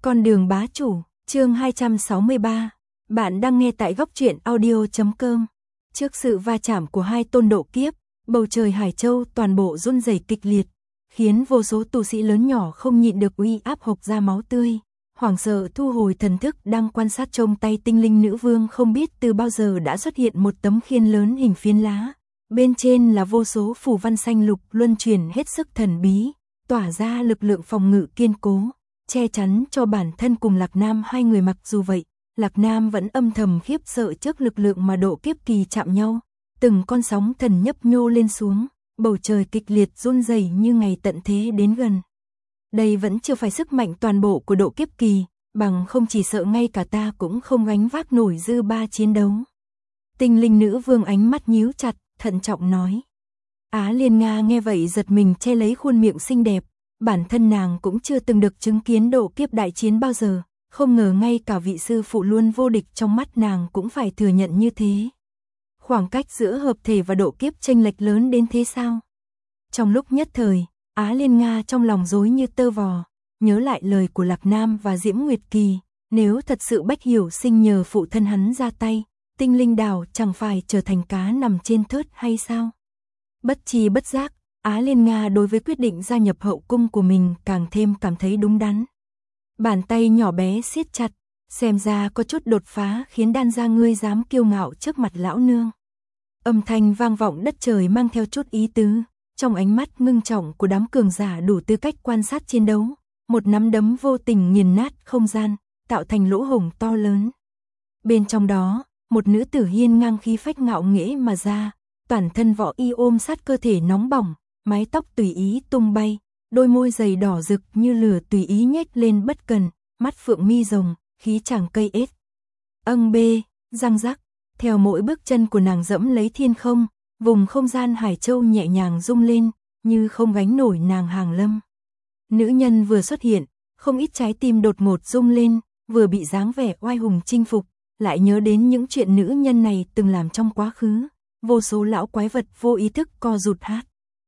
Con đường bá chủ, chương 263. Bạn đang nghe tại góc truyện audio.com. Trước sự va chạm của hai tôn độ kiếp, bầu trời Hải Châu toàn bộ run rẩy kịch liệt, khiến vô số tu sĩ lớn nhỏ không nhịn được uy áp hộc ra máu tươi. Hoảng sợ thu hồi thần thức đang quan sát trong tay tinh linh nữ vương, không biết từ bao giờ đã xuất hiện một tấm khiên lớn hình phiến lá. Bên trên là vô số phù văn xanh lục luân chuyển hết sức thần bí, tỏa ra lực lượng phòng ngự kiên cố, che chắn cho bản thân cùng Lạc Nam hai người. Mặc dù vậy, Lạc Nam vẫn âm thầm khiếp sợ trước lực lượng mà độ kiếp kỳ chạm nhau. Từng con sóng thần nhấp nhô lên xuống, bầu trời kịch liệt run rẩy như ngày tận thế đến gần. Đây vẫn chưa phải sức mạnh toàn bộ của độ kiếp kỳ, bằng không chỉ sợ ngay cả ta cũng không gánh vác nổi dư ba chiến đấu. Tinh linh nữ vương ánh mắt nhíu chặt, thận trọng nói. Á Liên Nga nghe vậy giật mình, che lấy khuôn miệng xinh đẹp. Bản thân nàng cũng chưa từng được chứng kiến độ kiếp đại chiến bao giờ, không ngờ ngay cả vị sư phụ luôn vô địch trong mắt nàng cũng phải thừa nhận như thế. Khoảng cách giữa hợp thể và độ kiếp chênh lệch lớn đến thế sao? Trong lúc nhất thời, Á Liên Nga trong lòng rối như tơ vò, nhớ lại lời của Lạc Nam và Diễm Nguyệt Kỳ, nếu thật sự Bách Hiểu Sinh nhờ phụ thân hắn ra tay, tinh linh đảo chẳng phải trở thành cá nằm trên thớt hay sao? Bất chi bất giác, Á Liên Nga đối với quyết định gia nhập hậu cung của mình càng thêm cảm thấy đúng đắn. Bàn tay nhỏ bé siết chặt, xem ra có chút đột phá, khiến đan gia ngươi dám kiêu ngạo trước mặt lão nương. Âm thanh vang vọng đất trời mang theo chút ý tứ, trong ánh mắt ngưng trọng của đám cường giả đủ tư cách quan sát chiến đấu, một nắm đấm vô tình nghiền nát không gian, tạo thành lỗ hổng to lớn. Bên trong đó, một nữ tử hiên ngang khí phách ngạo nghễ mà ra, toàn thân võ y ôm sát cơ thể nóng bỏng, mái tóc tùy ý tung bay, đôi môi dày đỏ rực như lửa tùy ý nhếch lên bất cần, mắt phượng mi rồng, khí chàng cây ết. Bê, răng rắc, theo mỗi bước chân của nàng dẫm lấy thiên không, vùng không gian Hải Châu nhẹ nhàng rung lên, như không gánh nổi nàng hàng lâm. Nữ nhân vừa xuất hiện, không ít trái tim đột ngột rung lên, vừa bị dáng vẻ oai hùng chinh phục, lại nhớ đến những chuyện nữ nhân này từng làm trong quá khứ, vô số lão quái vật vô ý thức co rụt hát.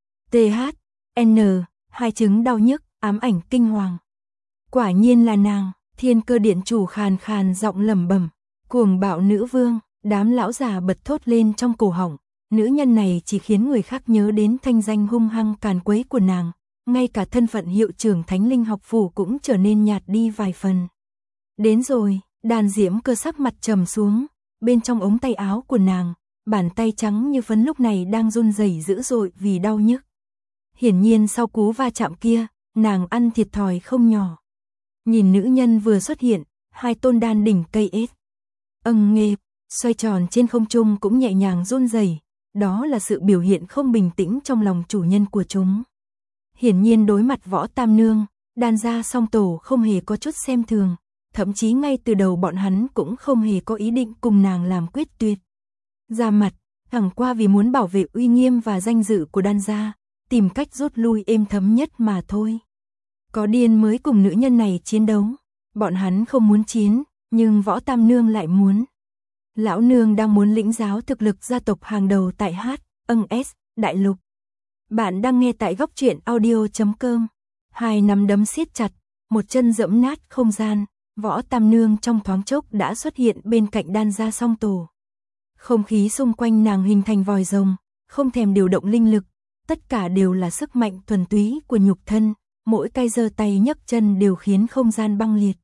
THN, hai chứng đau nhức, ám ảnh kinh hoàng. Quả nhiên là nàng, Thiên Cơ Điện chủ khàn khàn giọng lẩm bẩm, cuồng bạo nữ vương, đám lão già bật thốt lên trong cổ họng. Nữ nhân này chỉ khiến người khác nhớ đến thanh danh hung hăng càn quấy của nàng, ngay cả thân phận hiệu trưởng Thánh Linh học phủ cũng trở nên nhạt đi vài phần. Đến rồi, Đàn Diễm Cơ sắc mặt trầm xuống, bên trong ống tay áo của nàng, bàn tay trắng như phấn lúc này đang run rẩy dữ dội vì đau nhức. Hiển nhiên sau cú va chạm kia, nàng ăn thiệt thòi không nhỏ. Nhìn nữ nhân vừa xuất hiện, hai tôn đan đỉnh cây ết nghê xoay tròn trên không trung cũng nhẹ nhàng run rẩy, đó là sự biểu hiện không bình tĩnh trong lòng chủ nhân của chúng. Hiển nhiên đối mặt Võ Tam Nương, đan gia song tổ không hề có chút xem thường, thậm chí ngay từ đầu bọn hắn cũng không hề có ý định cùng nàng làm quyết tuyệt. Ra mặt, chẳng qua vì muốn bảo vệ uy nghiêm và danh dự của đan gia, tìm cách rút lui êm thấm nhất mà thôi. Có điên mới cùng nữ nhân này chiến đấu, bọn hắn không muốn chiến, nhưng Võ Tam Nương lại muốn. Lão nương đang muốn lĩnh giáo thực lực gia tộc hàng đầu tại HNS Đại Lục. Bạn đang nghe tại góc truyện audio.com. Hai nắm đấm siết chặt, một chân dẫm nát không gian, Võ Tam Nương trong thoáng chốc đã xuất hiện bên cạnh đan gia song tổ. Không khí xung quanh nàng hình thành vòi rồng, không thèm điều động linh lực, tất cả đều là sức mạnh thuần túy của nhục thân, mỗi cái giơ tay nhấc chân đều khiến không gian băng liệt.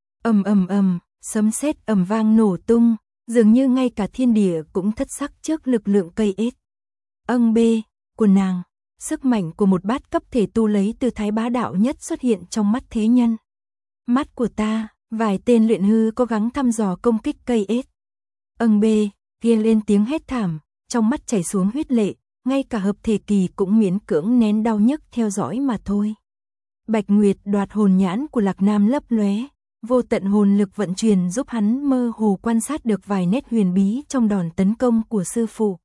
Sấm sét ầm vang nổ tung, dường như ngay cả thiên địa cũng thất sắc trước lực lượng cây ết bê của nàng. Sức mạnh của một bát cấp thể tu lấy từ thái bá đạo nhất xuất hiện trong mắt thế nhân. Mắt của ta, vài tên luyện hư cố gắng thăm dò công kích cây ết bê kia lên tiếng hét thảm, trong mắt chảy xuống huyết lệ, ngay cả hợp thể kỳ cũng miễn cưỡng nén đau nhức theo dõi mà thôi. Bạch Nguyệt đoạt hồn nhãn của Lạc Nam lấp lóe, vô tận hồn lực vận chuyển giúp hắn mơ hồ quan sát được vài nét huyền bí trong đòn tấn công của sư phụ.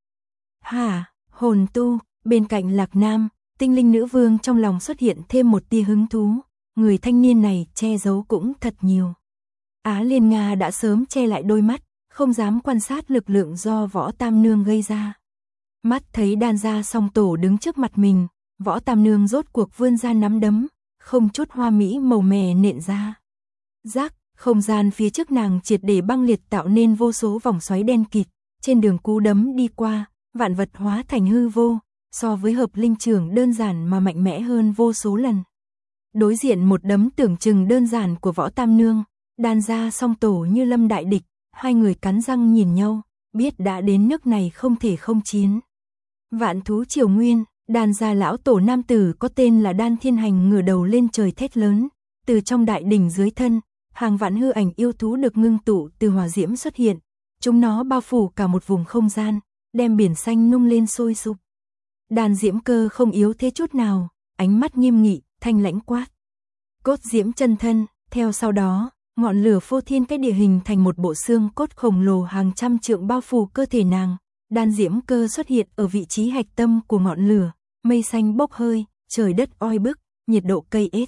Hồn tu, bên cạnh Lạc Nam, tinh linh nữ vương trong lòng xuất hiện thêm một tia hứng thú, người thanh niên này che giấu cũng thật nhiều. Á Liên Nga đã sớm che lại đôi mắt, không dám quan sát lực lượng do Võ Tam Nương gây ra. Mắt thấy đan gia song tổ đứng trước mặt mình, Võ Tam Nương rốt cuộc vươn ra nắm đấm, không chút hoa mỹ màu mè nện ra. Rác, không gian phía trước nàng triệt để băng liệt tạo nên vô số vòng xoáy đen kịt, trên đường cú đấm đi qua, vạn vật hóa thành hư vô, so với hợp linh trưởng đơn giản mà mạnh mẽ hơn vô số lần. Đối diện một đấm tưởng chừng đơn giản của Võ Tam Nương, đan ra song tổ như lâm đại địch, hai người cắn răng nhìn nhau, biết đã đến nước này không thể không chiến. Vạn thú triều nguyên, đan gia lão tổ nam tử có tên là Đan Thiên Hành ngửa đầu lên trời thét lớn, từ trong đại đỉnh dưới thân, hàng vạn hư ảnh yêu thú được ngưng tụ từ hỏa diễm xuất hiện, chúng nó bao phủ cả một vùng không gian, đem biển xanh nung lên sôi sục. Đan Diễm Cơ không yếu thế chút nào, ánh mắt nghiêm nghị, thanh lãnh quát. Cốt diễm chân thân, theo sau đó, ngọn lửa phô thiên cái địa hình thành một bộ xương cốt khổng lồ hàng trăm trượng bao phủ cơ thể nàng. Đan Diễm Cơ xuất hiện ở vị trí hạch tâm của ngọn lửa, mây xanh bốc hơi, trời đất oi bức, nhiệt độ cây ết.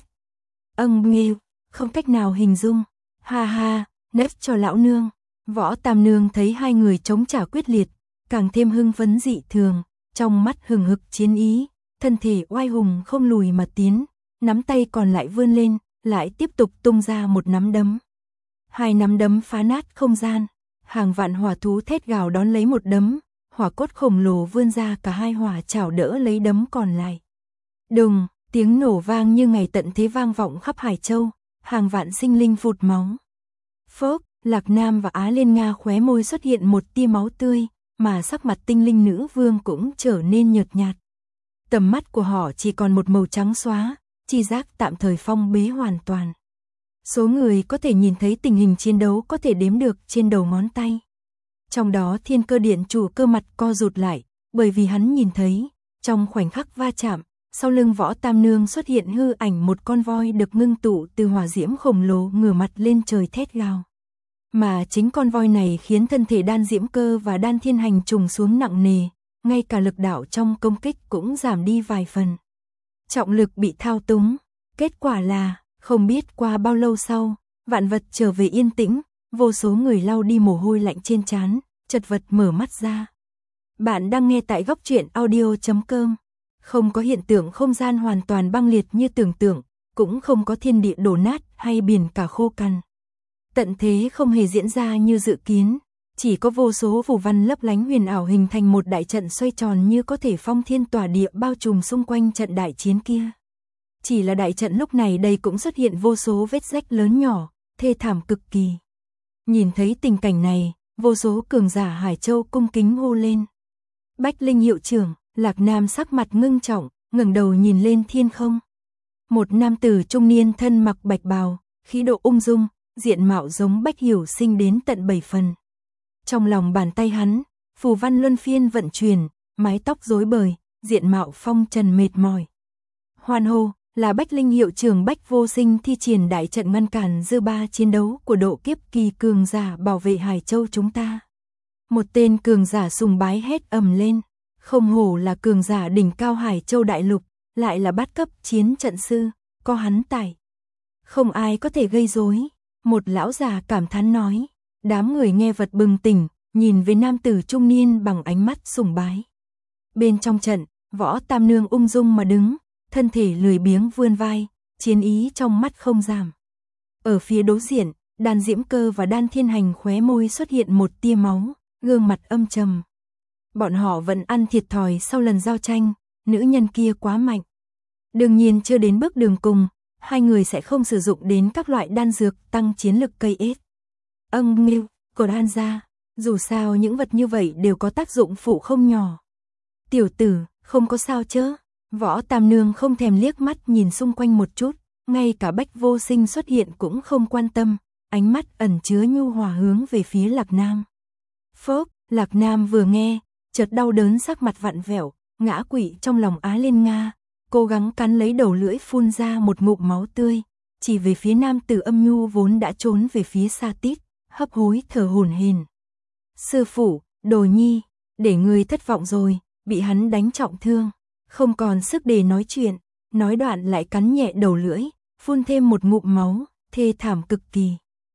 Nghêu, không cách nào hình dung. Ha ha, nếp cho lão nương. Võ Tam Nương thấy hai người chống trả quyết liệt, càng thêm hưng phấn dị thường, trong mắt hừng hực chiến ý, thân thể oai hùng không lùi mà tiến, nắm tay còn lại vươn lên, lại tiếp tục tung ra một nắm đấm. Hai nắm đấm phá nát không gian, hàng vạn hỏa thú thét gào đón lấy một đấm, hỏa cốt khổng lồ vươn ra cả hai hỏa chảo đỡ lấy đấm còn lại. Đùng, tiếng nổ vang như ngày tận thế vang vọng khắp Hải Châu, hàng vạn sinh linh phụt máu. Phốc, Lạc Nam và Á Liên Nga khóe môi xuất hiện một tia máu tươi, mà sắc mặt tinh linh nữ vương cũng trở nên nhợt nhạt. Tầm mắt của họ chỉ còn một màu trắng xóa, chi giác tạm thời phong bế hoàn toàn. Số người có thể nhìn thấy tình hình chiến đấu có thể đếm được trên đầu ngón tay. Trong đó Thiên Cơ Điện chủ cơ mặt co rụt lại, bởi vì hắn nhìn thấy, trong khoảnh khắc va chạm, sau lưng Võ Tam Nương xuất hiện hư ảnh một con voi được ngưng tụ từ hỏa diễm khổng lồ ngửa mặt lên trời thét gào. Mà chính con voi này khiến thân thể Đan Diễm Cơ và Đan Thiên Hành trùng xuống nặng nề, ngay cả lực đạo trong công kích cũng giảm đi vài phần. Trọng lực bị thao túng, kết quả là, không biết qua bao lâu sau, vạn vật trở về yên tĩnh, vô số người lau đi mồ hôi lạnh trên trán, chật vật mở mắt ra. Bạn đang nghe tại góc truyện audio.com. Không có hiện tượng không gian hoàn toàn băng liệt như tưởng tượng, cũng không có thiên địa đổ nát hay biển cả khô cằn. Tận thế không hề diễn ra như dự kiến, chỉ có vô số phù văn lấp lánh huyền ảo hình thành một đại trận xoay tròn như có thể phong thiên tỏa địa bao trùm xung quanh trận đại chiến kia. Chỉ là đại trận lúc này đây cũng xuất hiện vô số vết rách lớn nhỏ, thê thảm cực kỳ. Nhìn thấy tình cảnh này, vô số cường giả Hải Châu cung kính hô lên. Bách Linh hiệu trưởng, Lạc Nam sắc mặt ngưng trọng, ngẩng đầu nhìn lên thiên không. Một nam tử trung niên thân mặc bạch bào, khí độ ung dung, diện mạo giống Bách Hiểu Sinh đến tận 7 phần. Trong lòng bàn tay hắn, phù văn luân phiên vận chuyển, mái tóc rối bời, diện mạo phong trần mệt mỏi. Hoan hô, là Bách Linh hiệu trưởng Bách Vô Sinh thi triển đại trận ngăn cản dư ba chiến đấu của độ kiếp kỳ cường giả bảo vệ Hải Châu chúng ta. Một tên cường giả sùng bái hét ầm lên, không hổ là cường giả đỉnh cao Hải Châu đại lục, lại là bát cấp chiến trận sư, có hắn tại. Không ai có thể gây rối, một lão già cảm thán nói. Đám người nghe vật bừng tỉnh, nhìn về nam tử trung niên bằng ánh mắt sùng bái. Bên trong trận, Võ Tam Nương ung dung mà đứng, thân thể lười biếng vươn vai, chiến ý trong mắt không giảm. Ở phía đối diện, Đan Diễm Cơ và Đan Thiên Hành khóe môi xuất hiện một tia máu, gương mặt âm trầm. Bọn họ vẫn ăn thiệt thòi sau lần giao tranh, nữ nhân kia quá mạnh. Đương nhiên chưa đến bước đường cùng, hai người sẽ không sử dụng đến các loại đan dược tăng chiến lực cây ết. Nghêu, của đan ra, dù sao những vật như vậy đều có tác dụng phụ không nhỏ. Tiểu tử, không có sao chứ? Võ Tam Nương không thèm liếc mắt nhìn xung quanh một chút, ngay cả Bách Vô Sinh xuất hiện cũng không quan tâm, ánh mắt ẩn chứa nhu hòa hướng về phía Lạc Nam. Phốc, Lạc Nam vừa nghe, chợt đau đớn sắc mặt vặn vẹo, ngã quỵ trong lòng Á Liên Nga, cố gắng cắn lấy đầu lưỡi phun ra một ngụm máu tươi, chỉ về phía nam tử âm nhu vốn đã trốn về phía xa tít, hấp hối thở hổn hển. Sư phụ, Đồ Nhi, để người thất vọng rồi, bị hắn đánh trọng thương, không còn sức để nói chuyện, nói đoạn lại cắn nhẹ đầu lưỡi, phun thêm một ngụm máu, thê thảm cực kỳ.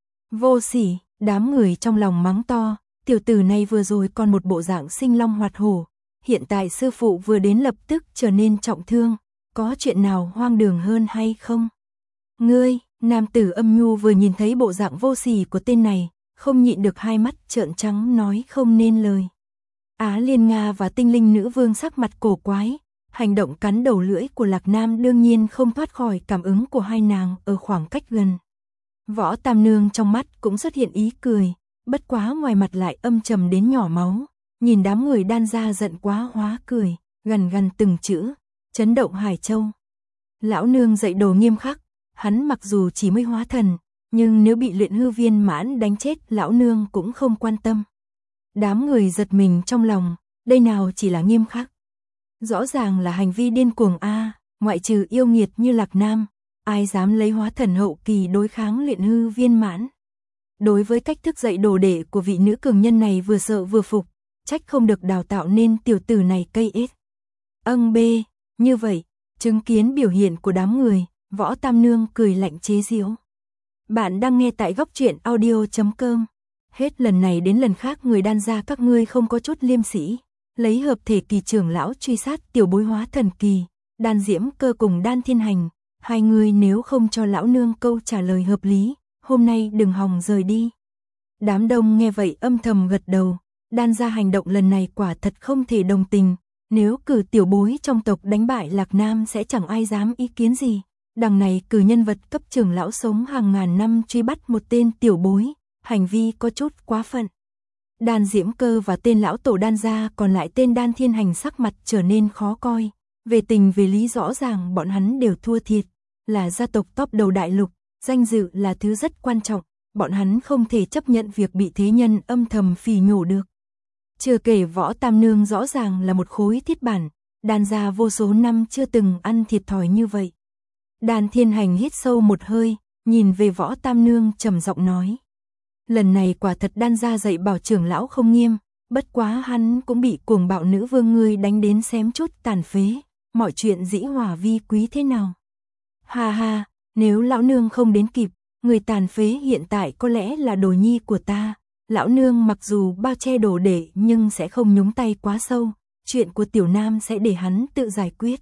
Vô sỉ, đám người trong lòng mắng to, tiểu tử này vừa rồi còn một bộ dạng sinh long hoạt hổ, hiện tại sư phụ vừa đến lập tức trở nên trọng thương, có chuyện nào hoang đường hơn hay không? Ngươi, Nam tử Âm Nhu vừa nhìn thấy bộ dạng vô sỉ của tên này, không nhịn được hai mắt trợn trắng nói không nên lời. Á Liên Nga và Tinh Linh Nữ Vương sắc mặt cổ quái, hành động cắn đầu lưỡi của Lạc Nam đương nhiên không thoát khỏi cảm ứng của hai nàng ở khoảng cách gần. Võ Tam Nương trong mắt cũng xuất hiện ý cười, bất quá ngoài mặt lại âm trầm đến nhỏ máu, nhìn đám người đan ra giận quá hóa cười, gần gần từng chữ, chấn động Hải Châu. Lão nương dạy đồ nghiêm khắc, hắn mặc dù chỉ mới hóa thần, nhưng nếu bị luyện hư viên mãn đánh chết lão nương cũng không quan tâm. Đám người giật mình trong lòng, đây nào chỉ là nghiêm khắc. Rõ ràng là hành vi điên cuồng ngoại trừ yêu nghiệt như Lạc Nam, ai dám lấy hóa thần hậu kỳ đối kháng luyện hư viên mãn. Đối với cách thức dạy đồ đệ của vị nữ cường nhân này vừa sợ vừa phục, trách không được đào tạo nên tiểu tử này cây ít. Như vậy, chứng kiến biểu hiện của đám người, Võ Tam Nương cười lạnh chế giễu. Bạn đang nghe tại góc truyện audio.com. Hết lần này đến lần khác người đan gia các ngươi không có chút liêm sỉ, lấy hợp thể kỳ trưởng lão truy sát tiểu bối hóa thần kỳ, Đan Diễm Cơ cùng Đan Thiên Hành, hai người nếu không cho lão nương câu trả lời hợp lý, hôm nay đừng hòng rời đi. Đám đông nghe vậy âm thầm gật đầu, đan gia hành động lần này quả thật không thể đồng tình, nếu cử tiểu bối trong tộc đánh bại Lạc Nam sẽ chẳng ai dám ý kiến gì. Đằng này cử nhân vật cấp trưởng lão sống hàng ngàn năm truy bắt một tên tiểu bối, hành vi có chút quá phận. Đan Diễm Cơ và tên lão tổ đan gia còn lại tên Đan Thiên Hành sắc mặt trở nên khó coi, về tình về lý rõ ràng bọn hắn đều thua thiệt, là gia tộc top đầu đại lục, danh dự là thứ rất quan trọng, bọn hắn không thể chấp nhận việc bị thế nhân âm thầm phỉ nhổ được. Chưa kể Võ Tam Nương rõ ràng là một khối thiết bản, đan gia vô số năm chưa từng ăn thiệt thòi như vậy. Đan Thiên Hành hít sâu một hơi, nhìn về Võ Tam Nương trầm giọng nói. Lần này quả thật đan gia dạy bảo trưởng lão không nghiêm, bất quá hắn cũng bị cuồng bạo nữ vương ngươi đánh đến xém chút tàn phế, mọi chuyện dĩ hòa vi quý thế nào. Ha ha, nếu lão nương không đến kịp, người tàn phế hiện tại có lẽ là đồ nhi của ta, lão nương mặc dù bao che đồ đệ nhưng sẽ không nhúng tay quá sâu, chuyện của tiểu nam sẽ để hắn tự giải quyết.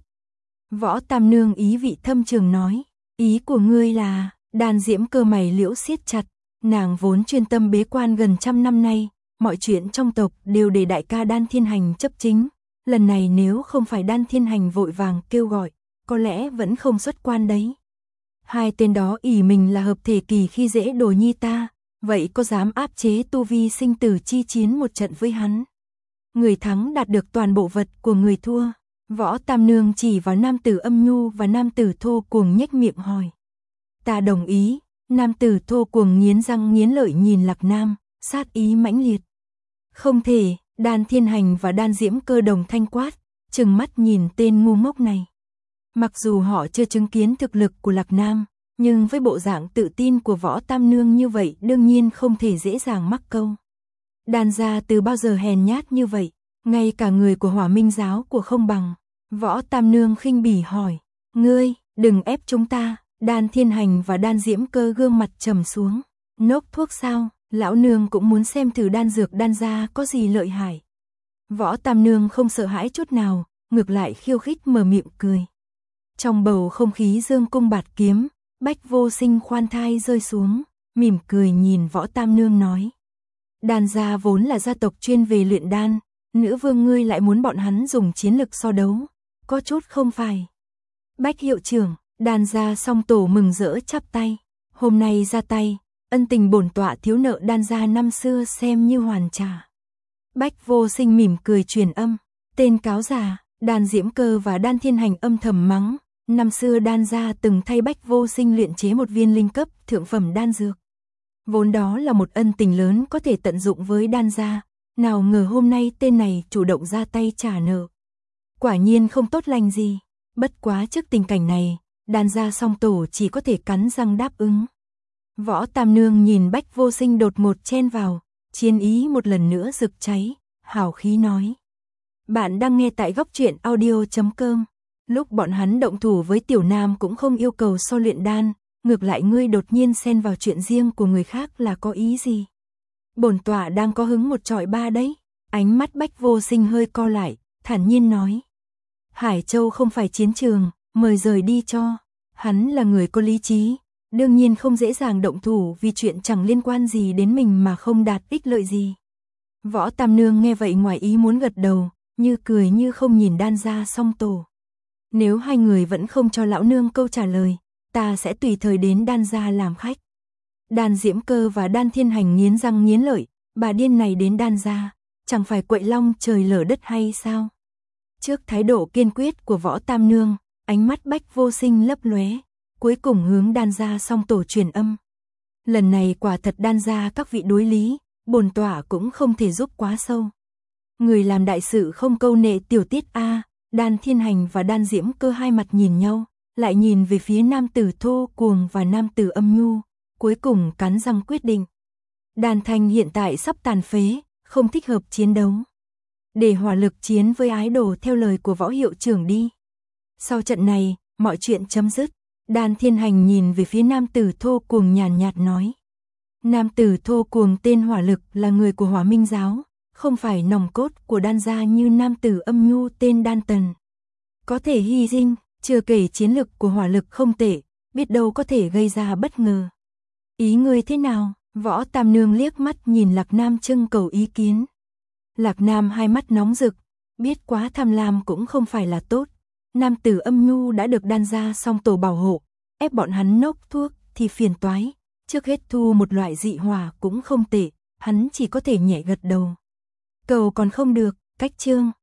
Võ Tam Nương ý vị thâm trường nói, ý của ngươi là, Đan Diễm Cơ mày liễu siết chặt, nàng vốn chuyên tâm bế quan gần trăm năm nay, mọi chuyện trong tộc đều để đại ca Đan Thiên Hành chấp chính, lần này nếu không phải Đan Thiên Hành vội vàng kêu gọi, có lẽ vẫn không xuất quan đấy. Hai tên đó ỷ mình là hợp thể kỳ khi dễ đồ nhi ta, vậy có dám áp chế tu vi sinh tử chi chiến một trận với hắn? Người thắng đạt được toàn bộ vật của người thua. Võ Tam Nương chỉ vào nam tử Âm Nhu và nam tử Thô Cuồng nhếch miệng hỏi. Ta đồng ý. Nam tử Thô Cuồng nghiến răng nghiến lợi nhìn Lạc Nam, sát ý mãnh liệt. Không thể, Đan Thiên Hành và Đan Diễm Cơ đồng thanh quát, trừng mắt nhìn tên ngu ngốc này. Mặc dù họ chưa chứng kiến thực lực của Lạc Nam, nhưng với bộ dạng tự tin của Võ Tam Nương như vậy đương nhiên không thể dễ dàng mắc câu. Đan gia từ bao giờ hèn nhát như vậy, ngay cả người của Hỏa Minh giáo của không bằng. Võ Tam Nương khinh bỉ hỏi, ngươi, đừng ép chúng ta. Đan Thiên Hành và Đan Diễm Cơ gương mặt trầm xuống. Nốc thuốc sao, lão nương cũng muốn xem thử đan dược đan gia có gì lợi hại. Võ Tam Nương không sợ hãi chút nào, ngược lại khiêu khích mở miệng cười. Trong bầu không khí dương cung bạt kiếm, Bách Vô Sinh khoan thai rơi xuống, mỉm cười nhìn Võ Tam Nương nói. Đan gia vốn là gia tộc chuyên về luyện đan, nữ vương ngươi lại muốn bọn hắn dùng chiến lực so đấu, có chút không phải. Bách hiệu trưởng, Đan gia song tổ mừng rỡ chắp tay, hôm nay ra tay, ân tình bổn tọa thiếu nợ đan gia năm xưa xem như hoàn trả. Bách Vô Sinh mỉm cười truyền âm, tên cáo già. Đan Diễm Cơ và Đan Thiên Hành âm thầm mắng, năm xưa đan gia từng thay Bách Vô Sinh luyện chế một viên linh cấp thượng phẩm đan dược. Vốn đó là một ân tình lớn có thể tận dụng với đan gia, nào ngờ hôm nay tên này chủ động ra tay trả nợ. Quả nhiên không tốt lành gì, bất quá trước tình cảnh này, đan gia song tổ chỉ có thể cắn răng đáp ứng. Võ Tam Nương nhìn Bách Vô Sinh đột ngột chen vào, chiến ý một lần nữa rực cháy, hào khí nói. Bạn đang nghe tại góc truyện audio.com. Lúc bọn hắn động thủ với Tiểu Nam cũng không yêu cầu so luyện đan, ngược lại ngươi đột nhiên xen vào chuyện riêng của người khác là có ý gì? Bổn tọa đang có hứng một trọi ba đấy. Ánh mắt Bách Vô Sinh hơi co lại, thản nhiên nói. Hải Châu không phải chiến trường, mời rời đi cho. Hắn là người có lý trí, Đương nhiên không dễ dàng động thủ vì chuyện chẳng liên quan gì đến mình mà không đạt ích lợi gì. Võ Tam Nương nghe vậy ngoài ý muốn gật đầu, như cười như không nhìn Đan Gia Song Tổ. Nếu hai người vẫn không cho lão nương câu trả lời, ta sẽ tùy thời đến Đan Gia làm khách. Đan Diễm Cơ và Đan Thiên Hành nghiến răng nghiến lợi, bà điên này đến Đan Gia, chẳng phải quậy long trời lở đất hay sao? Trước thái độ kiên quyết của Võ Tam Nương, ánh mắt Bách Vô Sinh lấp lóe, cuối cùng hướng Đan Gia Song Tổ truyền âm. Lần này quả thật Đan Gia các vị đối lý, bổn tọa cũng không thể giúp quá sâu. Người làm đại sự không câu nệ tiểu tiết a. Đan Thiên Hành và Đan Diễm Cơ hai mặt nhìn nhau, lại nhìn về phía nam tử thô cuồng và nam tử âm nhu, cuối cùng cắn răng quyết định. Đan Thanh hiện tại sắp tàn phế, không thích hợp chiến đấu. Để hỏa lực chiến với ái đồ theo lời của Võ hiệu trưởng đi. Sau trận này, mọi chuyện chấm dứt. Đan Thiên Hành nhìn về phía nam tử thô cuồng nhàn nhạt nói. Nam tử thô cuồng tên hỏa lực là người của Hỏa Minh Giáo, không phải nòng cốt của Đan Gia như nam tử âm nhu tên Đan Tần. Có thể hy sinh, chưa kể chiến lực của hỏa lực không tệ, biết đâu có thể gây ra bất ngờ. Ý ngươi thế nào? Võ Tam Nương liếc mắt nhìn Lạc Nam trưng cầu ý kiến. Lạc Nam hai mắt nóng rực, biết quá tham lam cũng không phải là tốt. Nam tử âm nhu đã được Đan Gia Song Tổ bảo hộ, ép bọn hắn nốc thuốc thì phiền toái. Trước hết thu một loại dị hỏa cũng không tệ, hắn chỉ có thể nhẹ gật đầu. Cầu còn không được, cách chương.